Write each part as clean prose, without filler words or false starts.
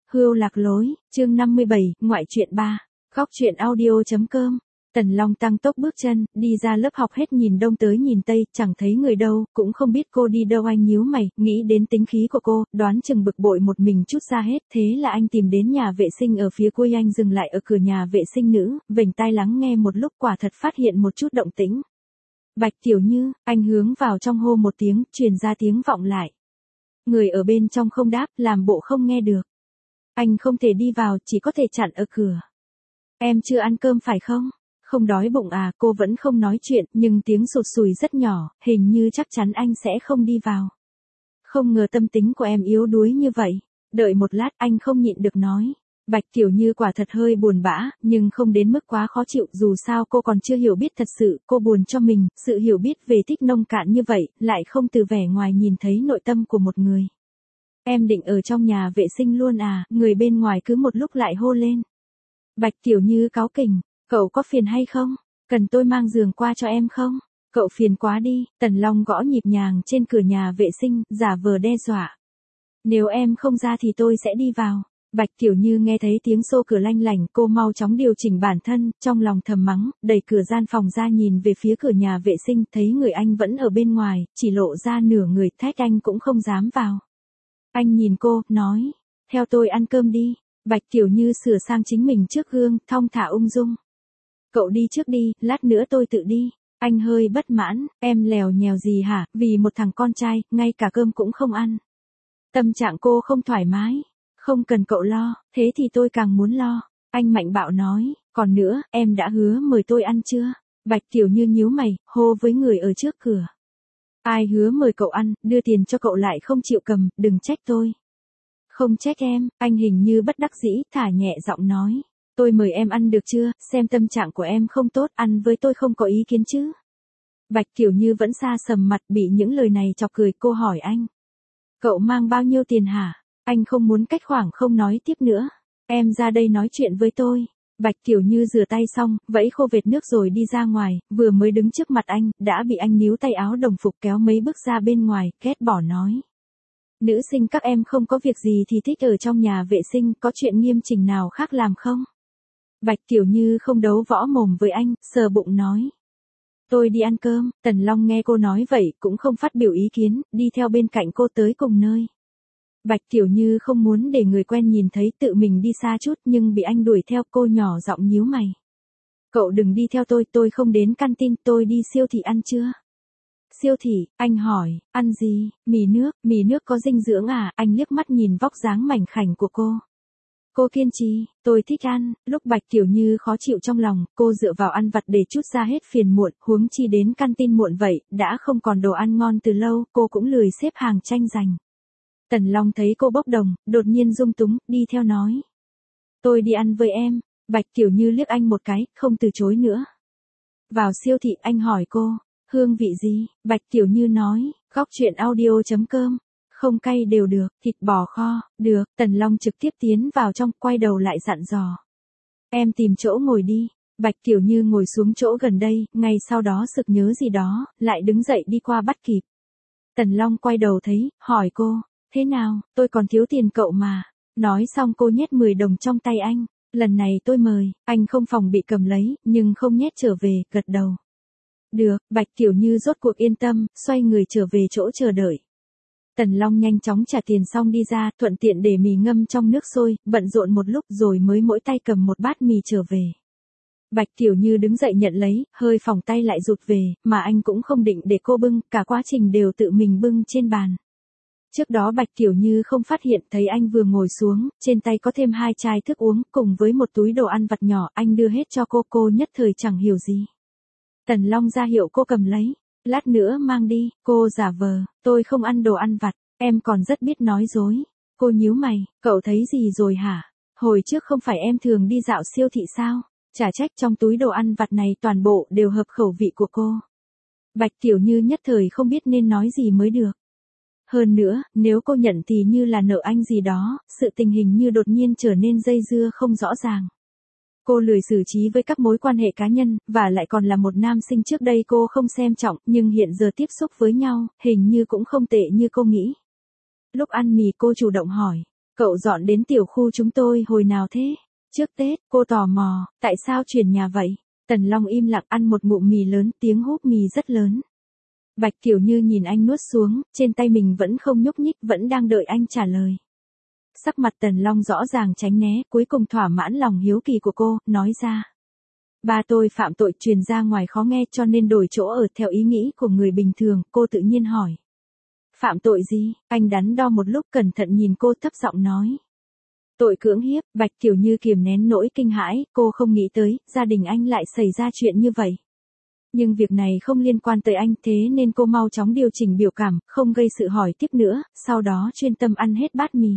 Hươu lạc lối, chương 57, ngoại truyện 3. Góc truyện audio.com. Tần Long tăng tốc bước chân, đi ra lớp học hết nhìn đông tới nhìn tây, chẳng thấy người đâu, cũng không biết cô đi đâu. Anh nhíu mày, nghĩ đến tính khí của cô, đoán chừng bực bội một mình chút ra hết. Thế là anh tìm đến nhà vệ sinh ở phía cuối. Anh dừng lại ở cửa nhà vệ sinh nữ, vểnh tai lắng nghe một lúc, quả thật phát hiện một chút động tĩnh. Bạch Tiểu Như, anh hướng vào trong hô một tiếng, truyền ra tiếng vọng lại. Người ở bên trong không đáp, làm bộ không nghe được. Anh không thể đi vào, chỉ có thể chặn ở cửa. Em chưa ăn cơm phải không? Không đói bụng à? Cô vẫn không nói chuyện, nhưng tiếng sụt sùi rất nhỏ, hình như chắc chắn anh sẽ không đi vào. Không ngờ tâm tính của em yếu đuối như vậy. Đợi một lát, anh không nhịn được nói. Bạch Tiểu Như quả thật hơi buồn bã, nhưng không đến mức quá khó chịu, dù sao cô còn chưa hiểu biết thật sự, cô buồn cho mình, sự hiểu biết về Thích nông cạn như vậy, lại không từ vẻ ngoài nhìn thấy nội tâm của một người. Em định ở trong nhà vệ sinh luôn à? Người bên ngoài cứ một lúc lại hô lên. Bạch Tiểu Như cáu kỉnh, cậu có phiền hay không? Cần tôi mang giường qua cho em không? Cậu phiền quá đi. Tần Long gõ nhịp nhàng trên cửa nhà vệ sinh, giả vờ đe dọa. Nếu em không ra thì tôi sẽ đi vào. Bạch Tiểu Như nghe thấy tiếng xô cửa lanh lảnh, cô mau chóng điều chỉnh bản thân, trong lòng thầm mắng, đẩy cửa gian phòng ra nhìn về phía cửa nhà vệ sinh, thấy người anh vẫn ở bên ngoài, chỉ lộ ra nửa người, thách anh cũng không dám vào. Anh nhìn cô, nói, theo tôi ăn cơm đi. Bạch Tiểu Như sửa sang chính mình trước gương, thong thả ung dung. Cậu đi trước đi, lát nữa tôi tự đi. Anh hơi bất mãn, em lèo nhèo gì hả, vì một thằng con trai, ngay cả cơm cũng không ăn. Tâm trạng cô không thoải mái. Không cần cậu lo, thế thì tôi càng muốn lo. Anh mạnh bạo nói, còn nữa, em đã hứa mời tôi ăn chưa? Bạch Tiểu Như nhíu mày, hô với người ở trước cửa. Ai hứa mời cậu ăn, đưa tiền cho cậu lại không chịu cầm, đừng trách tôi. Không trách em, anh hình như bất đắc dĩ, thả nhẹ giọng nói. Tôi mời em ăn được chưa, xem tâm trạng của em không tốt, ăn với tôi không có ý kiến chứ. Bạch Tiểu Như vẫn xa sầm mặt, bị những lời này chọc cười, cô hỏi anh. Cậu mang bao nhiêu tiền hả? Anh không muốn cách khoảng không nói tiếp nữa. Em ra đây nói chuyện với tôi. Bạch Tiểu Như rửa tay xong, vẫy khô vệt nước rồi đi ra ngoài, vừa mới đứng trước mặt anh, đã bị anh níu tay áo đồng phục kéo mấy bước ra bên ngoài, ghét bỏ nói. Nữ sinh các em không có việc gì thì thích ở trong nhà vệ sinh, có chuyện nghiêm chỉnh nào khác làm không? Bạch Tiểu Như không đấu võ mồm với anh, sờ bụng nói. Tôi đi ăn cơm. Tần Long nghe cô nói vậy, cũng không phát biểu ý kiến, đi theo bên cạnh cô tới cùng nơi. Bạch Tiểu Như không muốn để người quen nhìn thấy, tự mình đi xa chút, nhưng bị anh đuổi theo, cô nhỏ giọng nhíu mày. Cậu đừng đi theo tôi không đến canteen, tôi đi siêu thị ăn chưa? Siêu thị, anh hỏi, ăn gì? Mì nước có dinh dưỡng à? Anh liếc mắt nhìn vóc dáng mảnh khảnh của cô. Cô kiên trì, tôi thích ăn. Lúc Bạch Tiểu Như khó chịu trong lòng, cô dựa vào ăn vặt để trút ra hết phiền muộn, huống chi đến canteen muộn vậy, đã không còn đồ ăn ngon từ lâu, cô cũng lười xếp hàng tranh giành. Tần Long thấy cô bốc đồng, đột nhiên rung túng, đi theo nói. Tôi đi ăn với em. Bạch Tiểu Như liếc anh một cái, không từ chối nữa. Vào siêu thị, anh hỏi cô, hương vị gì? Bạch Tiểu Như nói, góc truyện audio.com. Không cay đều được, thịt bò kho, được. Tần Long trực tiếp tiến vào trong, quay đầu lại dặn dò. Em tìm chỗ ngồi đi. Bạch Tiểu Như ngồi xuống chỗ gần đây, ngay sau đó sực nhớ gì đó, lại đứng dậy đi qua bắt kịp. Tần Long quay đầu thấy, hỏi cô. Thế nào, tôi còn thiếu tiền cậu mà. Nói xong cô nhét 10 đồng trong tay anh. Lần này tôi mời, anh không phòng bị cầm lấy, nhưng không nhét trở về, gật đầu. Được, Bạch Tiểu Như rốt cuộc yên tâm, xoay người trở về chỗ chờ đợi. Tần Long nhanh chóng trả tiền xong đi ra, thuận tiện để mì ngâm trong nước sôi, bận rộn một lúc rồi mới mỗi tay cầm một bát mì trở về. Bạch Tiểu Như đứng dậy nhận lấy, hơi phỏng tay lại rụt về, mà anh cũng không định để cô bưng, cả quá trình đều tự mình bưng trên bàn. Trước đó Bạch Tiểu Như không phát hiện, thấy anh vừa ngồi xuống, trên tay có thêm 2 chai thức uống, cùng với một túi đồ ăn vặt nhỏ, anh đưa hết cho cô nhất thời chẳng hiểu gì. Tần Long ra hiệu cô cầm lấy, lát nữa mang đi, cô giả vờ, tôi không ăn đồ ăn vặt, em còn rất biết nói dối. Cô nhíu mày, cậu thấy gì rồi hả? Hồi trước không phải em thường đi dạo siêu thị sao? Chả trách trong túi đồ ăn vặt này toàn bộ đều hợp khẩu vị của cô. Bạch Tiểu Như nhất thời không biết nên nói gì mới được. Hơn nữa, nếu cô nhận thì như là nợ anh gì đó, sự tình hình như đột nhiên trở nên dây dưa không rõ ràng. Cô lười xử trí với các mối quan hệ cá nhân, và lại còn là một nam sinh trước đây cô không xem trọng, nhưng hiện giờ tiếp xúc với nhau, hình như cũng không tệ như cô nghĩ. Lúc ăn mì cô chủ động hỏi, Cậu dọn đến tiểu khu chúng tôi hồi nào thế? Trước Tết, cô tò mò, tại sao chuyển nhà vậy? Tần Long im lặng ăn một ngụm mì lớn, tiếng húp mì rất lớn. Bạch Tiểu Như nhìn anh nuốt xuống, trên tay mình vẫn không nhúc nhích, vẫn đang đợi anh trả lời. Sắc mặt Tần Long rõ ràng tránh né, cuối cùng thỏa mãn lòng hiếu kỳ của cô, nói ra. Ba tôi phạm tội truyền ra ngoài khó nghe cho nên đổi chỗ ở theo ý nghĩ của người bình thường, cô tự nhiên hỏi. Phạm tội gì? Anh đắn đo một lúc cẩn thận nhìn cô thấp giọng nói. Tội cưỡng hiếp. Bạch Tiểu Như kiềm nén nỗi kinh hãi, cô không nghĩ tới, gia đình anh lại xảy ra chuyện như vậy. Nhưng việc này không liên quan tới anh thế nên cô mau chóng điều chỉnh biểu cảm, không gây sự hỏi tiếp nữa, sau đó chuyên tâm ăn hết bát mì.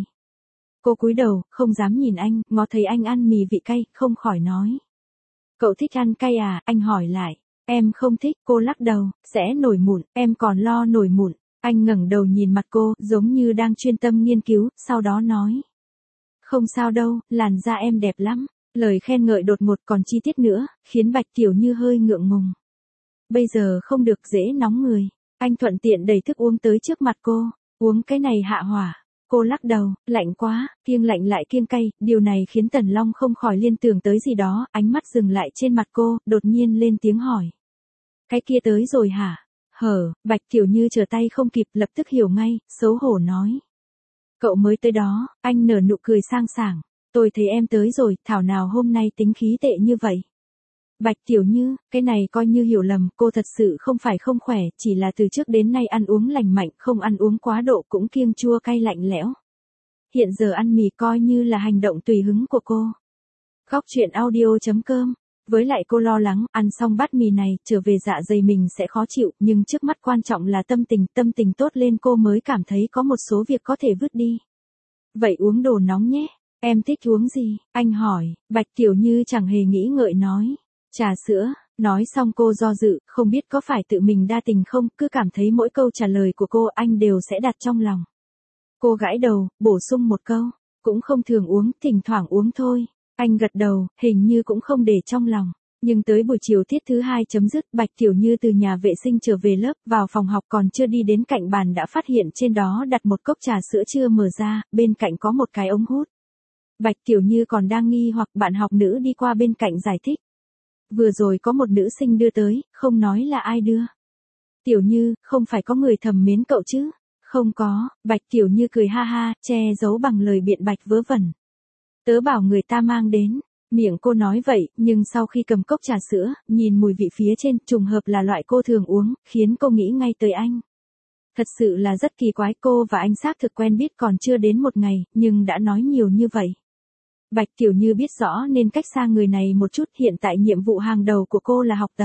Cô cúi đầu, không dám nhìn anh, ngó thấy anh ăn mì vị cay, không khỏi nói. Cậu thích ăn cay à? Anh hỏi lại. Em không thích, cô lắc đầu, sẽ nổi mụn, em còn lo nổi mụn. Anh ngẩng đầu nhìn mặt cô, giống như đang chuyên tâm nghiên cứu, sau đó nói. Không sao đâu, làn da em đẹp lắm. Lời khen ngợi đột ngột còn chi tiết nữa, khiến Bạch Tiểu Như hơi ngượng ngùng. Bây giờ không được dễ nóng người. Anh thuận tiện đẩy thức uống tới trước mặt cô. Uống cái này hạ hỏa. Cô lắc đầu, lạnh quá, kiêng lạnh lại kiêng cay, điều này khiến Tần Long không khỏi liên tưởng tới gì đó, ánh mắt dừng lại trên mặt cô, đột nhiên lên tiếng hỏi. Cái kia tới rồi hả? Bạch Tiểu Như trở tay không kịp, lập tức hiểu ngay, xấu hổ nói. Cậu mới tới đó, anh nở nụ cười sang sảng. Tôi thấy em tới rồi, thảo nào hôm nay tính khí tệ như vậy. Bạch Tiểu Như, cái này coi như hiểu lầm, cô thật sự không phải không khỏe, chỉ là từ trước đến nay ăn uống lành mạnh, không ăn uống quá độ cũng kiêng chua cay lạnh lẽo. Hiện giờ ăn mì coi như là hành động tùy hứng của cô. Góc truyện audio.com. Với lại cô lo lắng, ăn xong bát mì này, trở về dạ dày mình sẽ khó chịu, nhưng trước mắt quan trọng là tâm tình tốt lên cô mới cảm thấy có một số việc có thể vứt đi. Vậy uống đồ nóng nhé, em thích uống gì? Anh hỏi, Bạch Tiểu Như chẳng hề nghĩ ngợi nói. Trà sữa, nói xong cô do dự, không biết có phải tự mình đa tình không, cứ cảm thấy mỗi câu trả lời của cô anh đều sẽ đặt trong lòng. Cô gãi đầu, bổ sung một câu, cũng không thường uống, thỉnh thoảng uống thôi. Anh gật đầu, hình như cũng không để trong lòng. Nhưng tới buổi chiều tiết thứ 2 chấm dứt, Bạch Tiểu Như từ nhà vệ sinh trở về lớp, vào phòng học còn chưa đi đến cạnh bàn đã phát hiện trên đó đặt một cốc trà sữa chưa mở ra, bên cạnh có một cái ống hút. Bạch Tiểu Như còn đang nghi hoặc bạn học nữ đi qua bên cạnh giải thích. Vừa rồi có một nữ sinh đưa tới, không nói là ai đưa. Tiểu Như, không phải có người thầm mến cậu chứ? Không có, Bạch Tiểu Như cười ha ha, che giấu bằng lời biện bạch vớ vẩn. Tớ bảo người ta mang đến. Miệng cô nói vậy, nhưng sau khi cầm cốc trà sữa, nhìn mùi vị phía trên, trùng hợp là loại cô thường uống, khiến cô nghĩ ngay tới anh. Thật sự là rất kỳ quái, cô và anh xác thực quen biết còn chưa đến một ngày, nhưng đã nói nhiều như vậy. Bạch Tiểu Như biết rõ nên cách xa người này một chút, hiện tại nhiệm vụ hàng đầu của cô là học tập.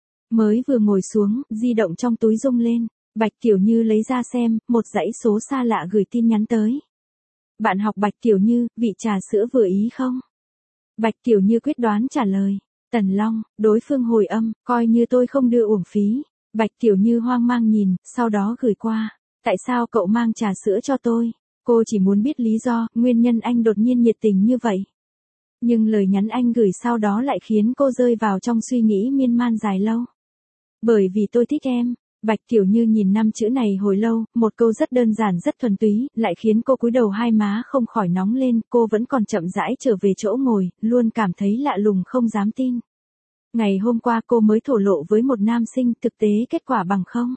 Mới vừa ngồi xuống, di động trong túi rung lên, Bạch Tiểu Như lấy ra xem, một dãy số xa lạ gửi tin nhắn tới. Bạn học Bạch Tiểu Như, vị trà sữa vừa ý không? Bạch Tiểu Như quyết đoán trả lời. Tần Long, đối phương hồi âm, coi như tôi không đưa uổng phí. Bạch Tiểu Như hoang mang nhìn, sau đó gửi qua. Tại sao cậu mang trà sữa cho tôi? Cô chỉ muốn biết lý do, nguyên nhân anh đột nhiên nhiệt tình như vậy. Nhưng lời nhắn anh gửi sau đó lại khiến cô rơi vào trong suy nghĩ miên man dài lâu. Bởi vì tôi thích em. Bạch Tiểu Như nhìn 5 chữ này hồi lâu, một câu rất đơn giản rất thuần túy, lại khiến cô cúi đầu hai má không khỏi nóng lên, cô vẫn còn chậm rãi trở về chỗ ngồi, luôn cảm thấy lạ lùng không dám tin. Ngày hôm qua cô mới thổ lộ với một nam sinh, thực tế kết quả bằng không.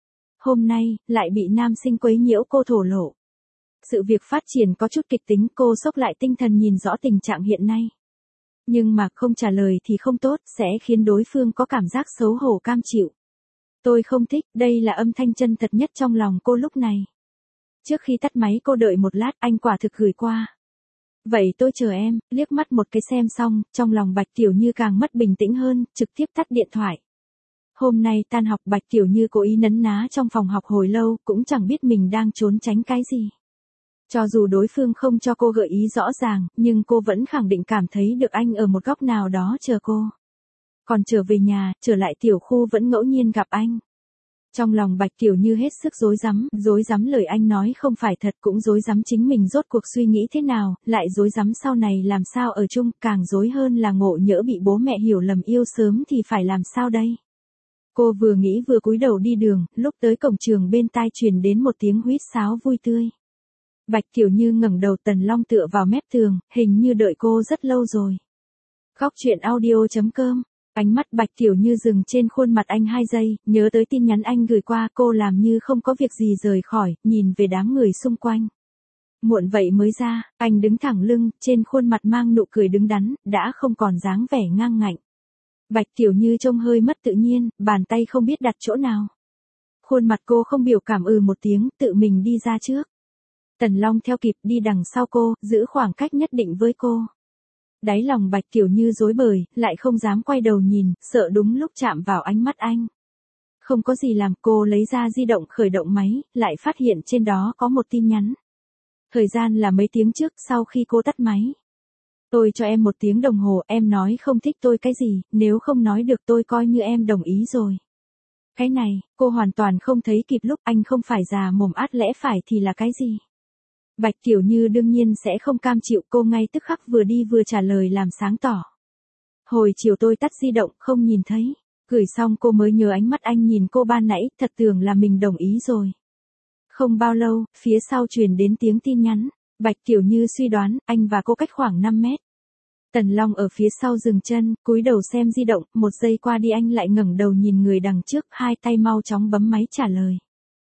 Hôm nay, lại bị nam sinh quấy nhiễu cô thổ lộ. Sự việc phát triển có chút kịch tính, cô xốc lại tinh thần nhìn rõ tình trạng hiện nay. Nhưng mà không trả lời thì không tốt, sẽ khiến đối phương có cảm giác xấu hổ cam chịu. Tôi không thích, đây là âm thanh chân thật nhất trong lòng cô lúc này. Trước khi tắt máy cô đợi một lát, anh quả thực gửi qua. Vậy tôi chờ em, liếc mắt một cái xem xong, trong lòng Bạch Tiểu Như càng mất bình tĩnh hơn, trực tiếp tắt điện thoại. Hôm nay tan học Bạch Tiểu Như cố ý nấn ná trong phòng học hồi lâu, cũng chẳng biết mình đang trốn tránh cái gì. Cho dù đối phương không cho cô gợi ý rõ ràng, nhưng cô vẫn khẳng định cảm thấy được anh ở một góc nào đó chờ cô. Còn trở về nhà, trở lại tiểu khu vẫn ngẫu nhiên gặp anh. Trong lòng Bạch Tiểu Như hết sức rối rắm lời anh nói không phải thật, cũng rối rắm chính mình rốt cuộc suy nghĩ thế nào, lại rối rắm sau này làm sao ở chung, càng rối hơn là ngộ nhỡ bị bố mẹ hiểu lầm yêu sớm thì phải làm sao đây. Cô vừa nghĩ vừa cúi đầu đi đường, lúc tới cổng trường bên tai truyền đến một tiếng huýt sáo vui tươi. Bạch Tiểu Như ngẩng đầu, Tần Long tựa vào mép tường, hình như đợi cô rất lâu rồi. Góc chuyện audio.com. Ánh mắt Bạch Tiểu Như dừng trên khuôn mặt anh 2 giây, nhớ tới tin nhắn anh gửi qua, cô làm như không có việc gì rời khỏi, nhìn về đám người xung quanh. Muộn vậy mới ra, anh đứng thẳng lưng, trên khuôn mặt mang nụ cười đứng đắn, đã không còn dáng vẻ ngang ngạnh. Bạch Tiểu Như trông hơi mất tự nhiên, bàn tay không biết đặt chỗ nào. Khuôn mặt cô không biểu cảm một tiếng, tự mình đi ra trước. Tần Long theo kịp đi đằng sau cô, giữ khoảng cách nhất định với cô. Đáy lòng Bạch Tiểu Như rối bời, lại không dám quay đầu nhìn, sợ đúng lúc chạm vào ánh mắt anh. Không có gì làm, cô lấy ra di động khởi động máy, lại phát hiện trên đó có một tin nhắn. Thời gian là mấy tiếng trước, sau khi cô tắt máy. Tôi cho em 1 tiếng đồng hồ, em nói không thích tôi cái gì, nếu không nói được tôi coi như em đồng ý rồi. Cái này, cô hoàn toàn không thấy kịp lúc anh không phải già mồm át lẽ phải thì là cái gì. Bạch Tiểu Như đương nhiên sẽ không cam chịu, cô ngay tức khắc vừa đi vừa trả lời làm sáng tỏ. Hồi chiều tôi tắt di động, không nhìn thấy. Gửi xong cô mới nhớ ánh mắt anh nhìn cô ban nãy, thật tưởng là mình đồng ý rồi. Không bao lâu, phía sau truyền đến tiếng tin nhắn. Bạch Tiểu Như suy đoán, anh và cô cách khoảng 5 mét. Tần Long ở phía sau dừng chân, cúi đầu xem di động, 1 giây qua đi anh lại ngẩng đầu nhìn người đằng trước, 2 tay mau chóng bấm máy trả lời.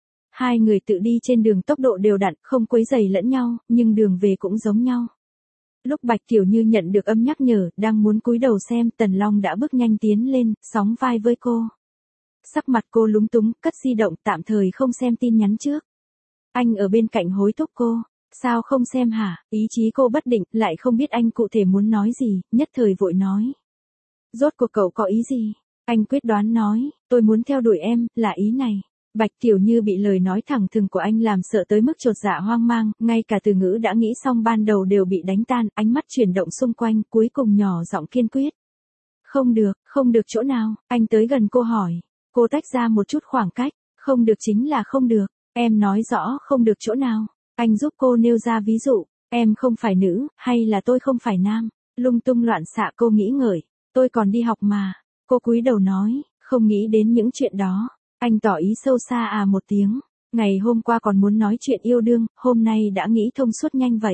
2 người tự đi trên đường tốc độ đều đặn, không quấy rầy lẫn nhau, nhưng đường về cũng giống nhau. Lúc Bạch Tiểu Như nhận được âm nhắc nhở, đang muốn cúi đầu xem, Tần Long đã bước nhanh tiến lên, sóng vai với cô. Sắc mặt cô lúng túng, cất di động, tạm thời không xem tin nhắn trước. Anh ở bên cạnh hối thúc cô. Sao không xem hả? Ý chí cô bất định, lại không biết anh cụ thể muốn nói gì, nhất thời vội nói. Rốt cuộc cậu có ý gì? Anh quyết đoán nói, tôi muốn theo đuổi em, là ý này. Bạch Tiểu Như bị lời nói thẳng thừng của anh làm sợ tới mức chột dạ hoang mang, ngay cả từ ngữ đã nghĩ xong ban đầu đều bị đánh tan, ánh mắt chuyển động xung quanh, cuối cùng nhỏ giọng kiên quyết. Không được chỗ nào, anh tới gần cô hỏi. Cô tách ra một chút khoảng cách, không được chính là không được, em nói rõ không được chỗ nào. Anh giúp cô nêu ra ví dụ, em không phải nữ, hay là tôi không phải nam, lung tung loạn xạ cô nghĩ ngợi, tôi còn đi học mà, cô cúi đầu nói, không nghĩ đến những chuyện đó, anh tỏ ý sâu xa một tiếng, ngày hôm qua còn muốn nói chuyện yêu đương, hôm nay đã nghĩ thông suốt nhanh vậy.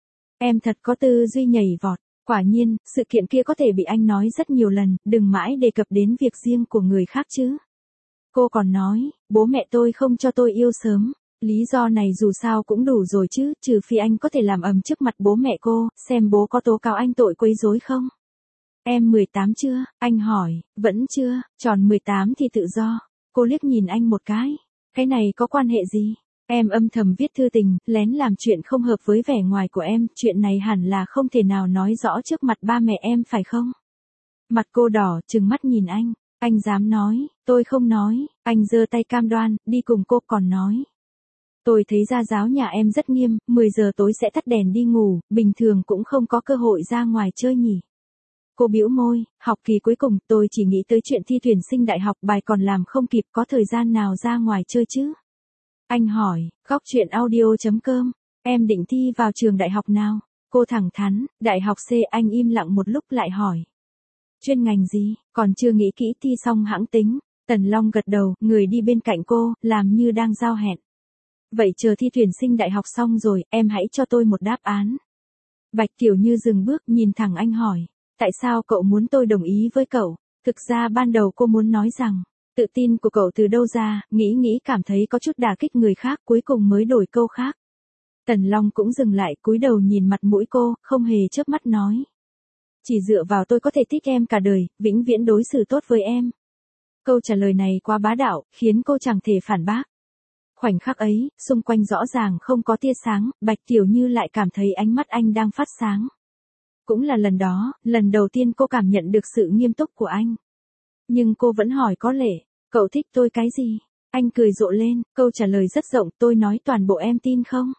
Em thật có tư duy nhảy vọt, quả nhiên, sự kiện kia có thể bị anh nói rất nhiều lần, đừng mãi đề cập đến việc riêng của người khác chứ. Cô còn nói, bố mẹ tôi không cho tôi yêu sớm. Lý do này dù sao cũng đủ rồi chứ, trừ phi anh có thể làm ầm trước mặt bố mẹ cô, xem bố có tố cáo anh tội quấy rối không. Em 18 chưa? Anh hỏi, vẫn chưa, tròn 18 thì tự do. Cô liếc nhìn anh một cái này có quan hệ gì? Em âm thầm viết thư tình, lén làm chuyện không hợp với vẻ ngoài của em, chuyện này hẳn là không thể nào nói rõ trước mặt ba mẹ em phải không? Mặt cô đỏ, trừng mắt nhìn anh dám nói, tôi không nói, anh giơ tay cam đoan, đi cùng cô còn nói. Tôi thấy gia giáo nhà em rất nghiêm, 10 giờ tối sẽ tắt đèn đi ngủ, bình thường cũng không có cơ hội ra ngoài chơi nhỉ. Cô bĩu môi, học kỳ cuối cùng tôi chỉ nghĩ tới chuyện thi tuyển sinh đại học, bài còn làm không kịp, có thời gian nào ra ngoài chơi chứ? Anh hỏi, góc chuyện audio.com, em định thi vào trường đại học nào? Cô thẳng thắn, đại học C. Anh im lặng một lúc lại hỏi. Chuyên ngành gì, còn chưa nghĩ kỹ thi xong hãng tính. Tần Long gật đầu, người đi bên cạnh cô, làm như đang giao hẹn. Vậy chờ thi tuyển sinh đại học xong rồi, em hãy cho tôi một đáp án. Bạch Tiểu Như dừng bước, nhìn thẳng anh hỏi. Tại sao cậu muốn tôi đồng ý với cậu? Thực ra ban đầu cô muốn nói rằng, tự tin của cậu từ đâu ra, nghĩ cảm thấy có chút đả kích người khác, cuối cùng mới đổi câu khác. Tần Long cũng dừng lại, cúi đầu nhìn mặt mũi cô, không hề chớp mắt nói. Chỉ dựa vào tôi có thể thích em cả đời, vĩnh viễn đối xử tốt với em. Câu trả lời này quá bá đạo, khiến cô chẳng thể phản bác. Khoảnh khắc ấy, xung quanh rõ ràng không có tia sáng, Bạch Tiểu Như lại cảm thấy ánh mắt anh đang phát sáng. Cũng là lần đó, lần đầu tiên cô cảm nhận được sự nghiêm túc của anh. Nhưng cô vẫn hỏi có lẽ, cậu thích tôi cái gì? Anh cười rộ lên, câu trả lời rất rộng, tôi nói toàn bộ em tin không?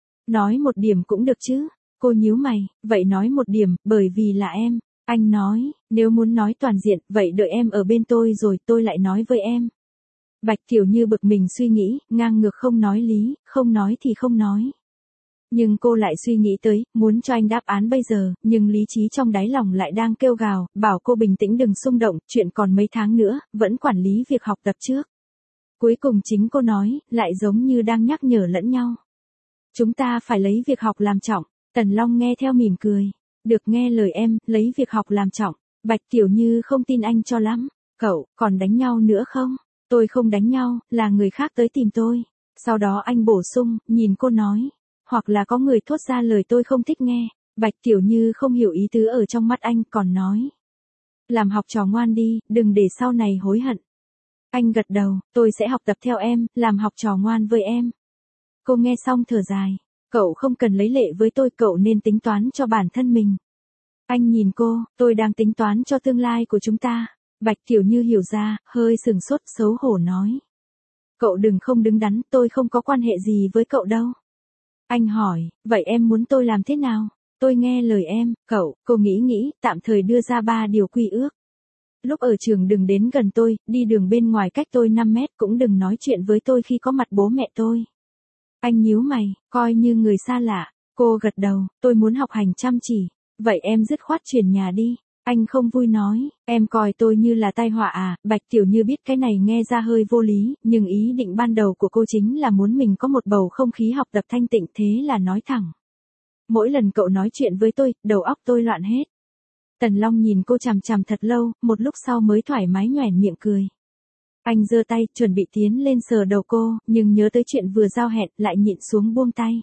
Nói một điểm cũng được chứ? Cô nhíu mày, vậy nói một điểm, bởi vì là em. Anh nói, nếu muốn nói toàn diện, vậy đợi em ở bên tôi rồi tôi lại nói với em. Bạch Tiểu Như bực mình suy nghĩ, ngang ngược không nói lý, không nói thì không nói. Nhưng cô lại suy nghĩ tới, muốn cho anh đáp án bây giờ, nhưng lý trí trong đáy lòng lại đang kêu gào, bảo cô bình tĩnh đừng xung động, chuyện còn mấy tháng nữa, vẫn quản lý việc học tập trước. Cuối cùng chính cô nói, lại giống như đang nhắc nhở lẫn nhau. Chúng ta phải lấy việc học làm trọng. Tần Long nghe theo mỉm cười. Được nghe lời em, lấy việc học làm trọng. Bạch Tiểu Như không tin anh cho lắm. Cậu, còn đánh nhau nữa không? Tôi không đánh nhau, là người khác tới tìm tôi. Sau đó anh bổ sung, nhìn cô nói. Hoặc là có người thốt ra lời tôi không thích nghe. Bạch Tiểu Như không hiểu ý tứ ở trong mắt anh, còn nói. Làm học trò ngoan đi, đừng để sau này hối hận. Anh gật đầu, tôi sẽ học tập theo em, làm học trò ngoan với em. Cô nghe xong thở dài. Cậu không cần lấy lệ với tôi, cậu nên tính toán cho bản thân mình. Anh nhìn cô, tôi đang tính toán cho tương lai của chúng ta. Bạch Tiểu Như hiểu ra, hơi sừng sốt, xấu hổ nói. Cậu đừng không đứng đắn, tôi không có quan hệ gì với cậu đâu. Anh hỏi, vậy em muốn tôi làm thế nào? Tôi nghe lời em, cô nghĩ, tạm thời đưa ra 3 điều quy ước. Lúc ở trường đừng đến gần tôi, đi đường bên ngoài cách tôi 5 mét, cũng đừng nói chuyện với tôi khi có mặt bố mẹ tôi. Anh nhíu mày, coi như người xa lạ. Cô gật đầu, tôi muốn học hành chăm chỉ. Vậy em dứt khoát chuyển nhà đi. Anh không vui nói, em coi tôi như là tai họa à? Bạch Tiểu Như biết cái này nghe ra hơi vô lý, nhưng ý định ban đầu của cô chính là muốn mình có một bầu không khí học tập thanh tịnh, thế là nói thẳng. Mỗi lần cậu nói chuyện với tôi, đầu óc tôi loạn hết. Tần Long nhìn cô chằm chằm thật lâu, một lúc sau mới thoải mái nhoẻn miệng cười. Anh giơ tay, chuẩn bị tiến lên sờ đầu cô, nhưng nhớ tới chuyện vừa giao hẹn, lại nhịn xuống buông tay.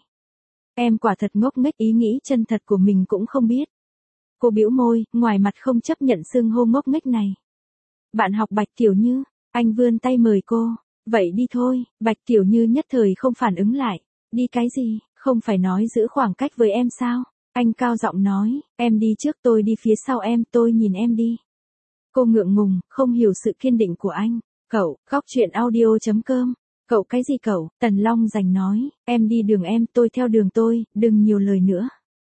Em quả thật ngốc nghếch, ý nghĩ chân thật của mình cũng không biết. Cô bĩu môi, ngoài mặt không chấp nhận xưng hô ngốc nghếch này. Bạn học Bạch Tiểu Như, anh vươn tay mời cô. Vậy đi thôi. Bạch Tiểu Như nhất thời không phản ứng lại. Đi cái gì, không phải nói giữ khoảng cách với em sao? Anh cao giọng nói, em đi trước, tôi đi phía sau em, tôi nhìn em đi. Cô ngượng ngùng, không hiểu sự kiên định của anh. Cậu, khóc chuyện audio.com. Cậu cái gì cậu? Tần Long rành nói, em đi đường em, tôi theo đường tôi, đừng nhiều lời nữa.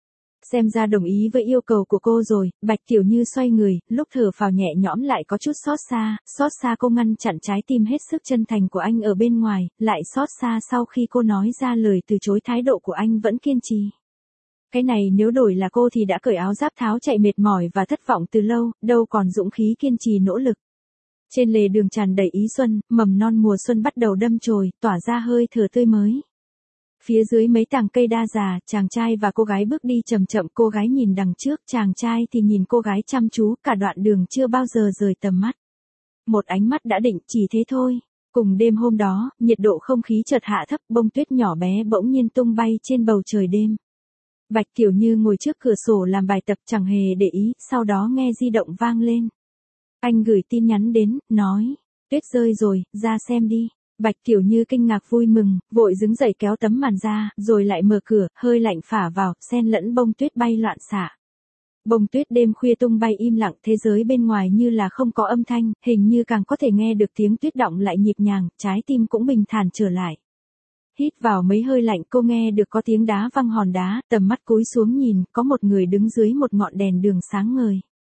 Xem ra đồng ý với yêu cầu của cô rồi. Bạch Tiểu Như xoay người, lúc thở phào nhẹ nhõm lại có chút xót xa cô ngăn chặn trái tim hết sức chân thành của anh ở bên ngoài, lại xót xa sau khi cô nói ra lời từ chối, thái độ của anh vẫn kiên trì. Cái này nếu đổi là cô thì đã cởi áo giáp tháo chạy mệt mỏi và thất vọng từ lâu, đâu còn dũng khí kiên trì nỗ lực. Trên lề đường tràn đầy ý xuân, mầm non mùa xuân bắt đầu đâm chồi, tỏa ra hơi thở tươi mới. Phía dưới mấy tàng cây đa già, chàng trai và cô gái bước đi chậm chậm, cô gái nhìn đằng trước, chàng trai thì nhìn cô gái chăm chú, cả đoạn đường chưa bao giờ rời tầm mắt. Một ánh mắt đã định, chỉ thế thôi. Cùng đêm hôm đó, nhiệt độ không khí chợt hạ thấp, bông tuyết nhỏ bé bỗng nhiên tung bay trên bầu trời đêm. Bạch Tiểu Như ngồi trước cửa sổ làm bài tập chẳng hề để ý, sau đó nghe di động vang lên. Anh gửi tin nhắn đến, nói, tuyết rơi rồi, ra xem đi. Bạch Tiểu Như kinh ngạc vui mừng, vội đứng dậy kéo tấm màn ra, rồi lại mở cửa, hơi lạnh phả vào, xen lẫn bông tuyết bay loạn xạ. Bông tuyết đêm khuya tung bay im lặng, thế giới bên ngoài như là không có âm thanh, hình như càng có thể nghe được tiếng tuyết đọng lại nhịp nhàng, trái tim cũng bình thản trở lại. Hít vào mấy hơi lạnh, cô nghe được có tiếng đá văng hòn đá, tầm mắt cúi xuống nhìn, có một người đứng dưới một ngọn đèn đường sáng ngời.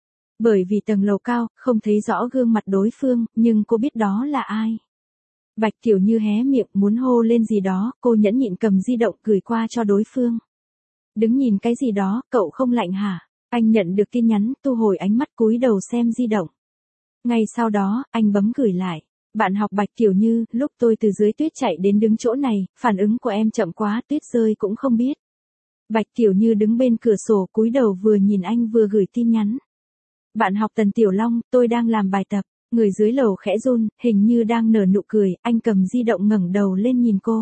Bởi vì tầng lầu cao, không thấy rõ gương mặt đối phương, nhưng cô biết đó là ai. Bạch Tiểu Như hé miệng muốn hô lên gì đó, cô nhẫn nhịn cầm di động gửi qua cho đối phương. Đứng nhìn cái gì đó, cậu không lạnh hả? Anh nhận được tin nhắn, thu hồi ánh mắt cúi đầu xem di động. Ngay sau đó, anh bấm gửi lại. Bạn học Bạch Tiểu Như, lúc tôi từ dưới tuyết chạy đến đứng chỗ này, phản ứng của em chậm quá, tuyết rơi cũng không biết. Bạch Tiểu Như đứng bên cửa sổ cúi đầu vừa nhìn anh vừa gửi tin nhắn. Bạn học Tần Tiểu Long, tôi đang làm bài tập. Người dưới lầu khẽ run, hình như đang nở nụ cười, anh cầm di động ngẩng đầu lên nhìn cô.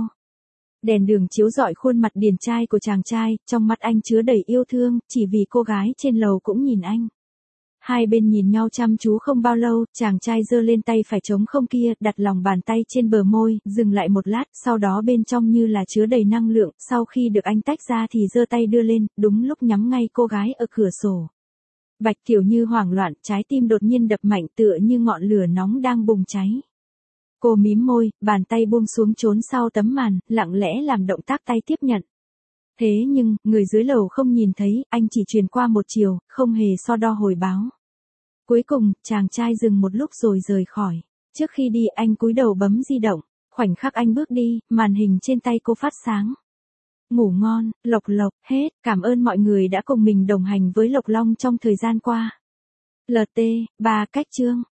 Đèn đường chiếu rọi khuôn mặt điển trai của chàng trai, trong mắt anh chứa đầy yêu thương, chỉ vì cô gái trên lầu cũng nhìn anh. Hai bên nhìn nhau chăm chú không bao lâu, chàng trai giơ lên tay phải trống không kia, đặt lòng bàn tay trên bờ môi, dừng lại một lát, sau đó bên trong như là chứa đầy năng lượng, sau khi được anh tách ra thì giơ tay đưa lên, đúng lúc nhắm ngay cô gái ở cửa sổ. Bạch Tiểu Như hoảng loạn, trái tim đột nhiên đập mạnh tựa như ngọn lửa nóng đang bùng cháy. Cô mím môi, bàn tay buông xuống trốn sau tấm màn, lặng lẽ làm động tác tay tiếp nhận. Thế nhưng, người dưới lầu không nhìn thấy, anh chỉ truyền qua một chiều, không hề so đo hồi báo. Cuối cùng, chàng trai dừng một lúc rồi rời khỏi. Trước khi đi anh cúi đầu bấm di động, khoảnh khắc anh bước đi, màn hình trên tay cô phát sáng. Ngủ ngon, Lộc Lộc, hết, cảm ơn mọi người đã cùng mình đồng hành với Lộc Long trong thời gian qua. LT, 3 cách chương.